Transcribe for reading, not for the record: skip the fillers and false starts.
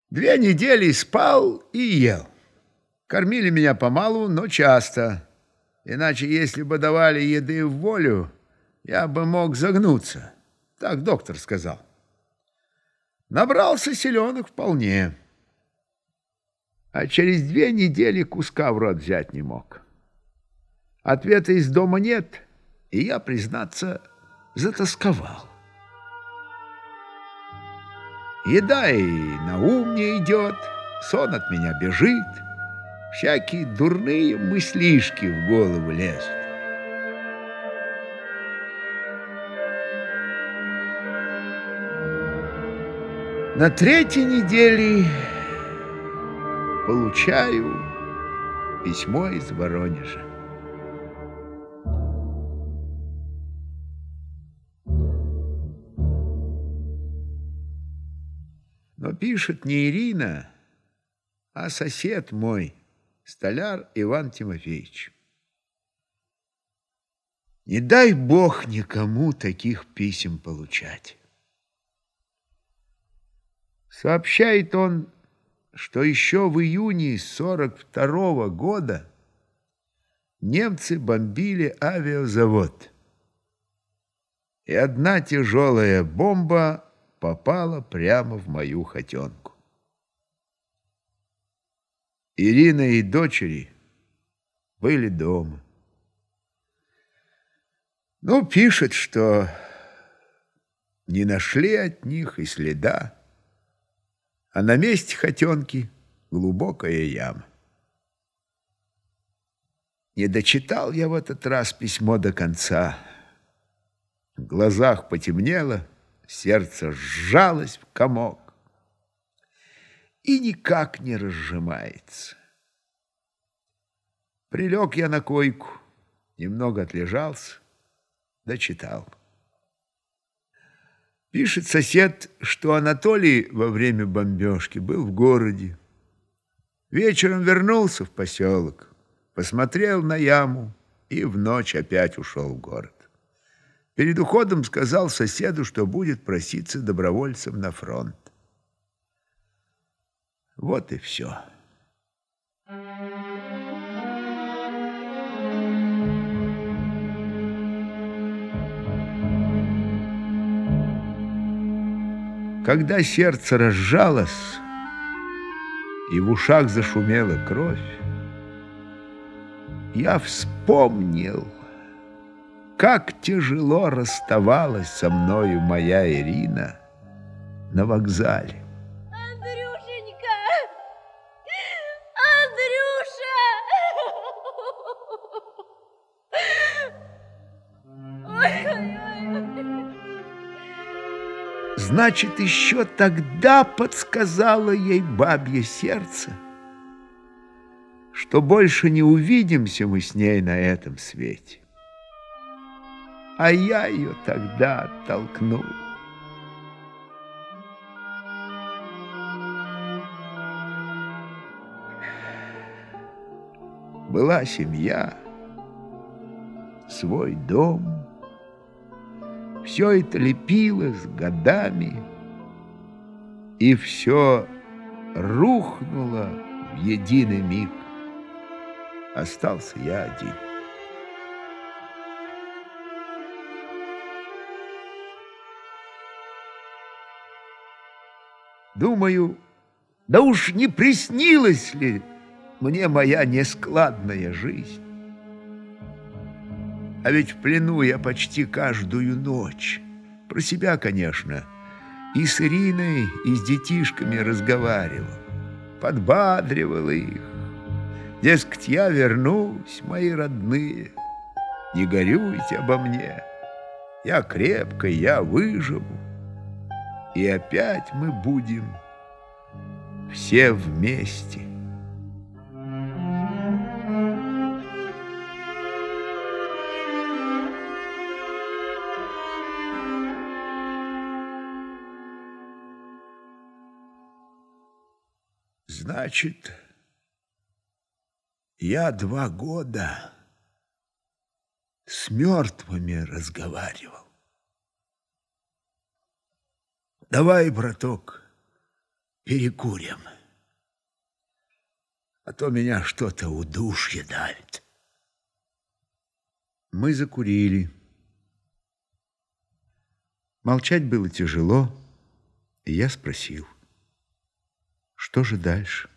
2 недели спал и ел. Кормили меня помалу, но часто. Иначе, если бы давали еды в волю, я бы мог загнуться. Так доктор сказал. Набрался селенок вполне. А через 2 недели куска в рот взять не мог. Ответа из дома нет, и я, признаться, затосковал. Еда и на ум не идет, сон от меня бежит, всякие дурные мыслишки в голову лезут. На 3-й неделе получаю письмо из Воронежа. Но пишет не Ирина, а сосед мой, столяр Иван Тимофеевич. Не дай Бог никому таких писем получать. Сообщает он, что еще в июне 42-го года немцы бомбили авиазавод. И одна тяжелая бомба попала прямо в мою хотенку. Ирина и дочери были дома. Ну, пишет, что не нашли от них и следа, а на месте хотенки глубокая яма. Не дочитал я в этот раз письмо до конца. В глазах потемнело, сердце сжалось в комок и никак не разжимается. Прилег я на койку, немного отлежался, дочитал. Пишет сосед, что Анатолий во время бомбежки был в городе. Вечером вернулся в поселок, посмотрел на яму и в ночь опять ушел в город. Перед уходом сказал соседу, что будет проситься добровольцем на фронт. Вот и все. Когда сердце разжалось и в ушах зашумела кровь, я вспомнил, как тяжело расставалась со мною моя Ирина на вокзале. Андрюшенька! Андрюша! Ой-ой-ой! Значит, еще тогда подсказало ей бабье сердце, что больше не увидимся мы с ней на этом свете. А я ее тогда оттолкнул. Была семья, свой дом. Все это лепилось годами, и все рухнуло в единый миг. Остался я один. Думаю, да уж не приснилась ли мне моя нескладная жизнь? А ведь в плену я почти каждую ночь, про себя, конечно, и с Ириной, и с детишками разговаривал, подбадривал их. Дескать, я вернусь, мои родные, не горюйте обо мне, я крепкий, я выживу. И опять мы будем все вместе. Значит, я 2 года с мертвыми разговаривал. Давай, браток, перекурим. А то меня что-то удушье давит. Мы закурили. Молчать было тяжело, и я спросил, что же дальше?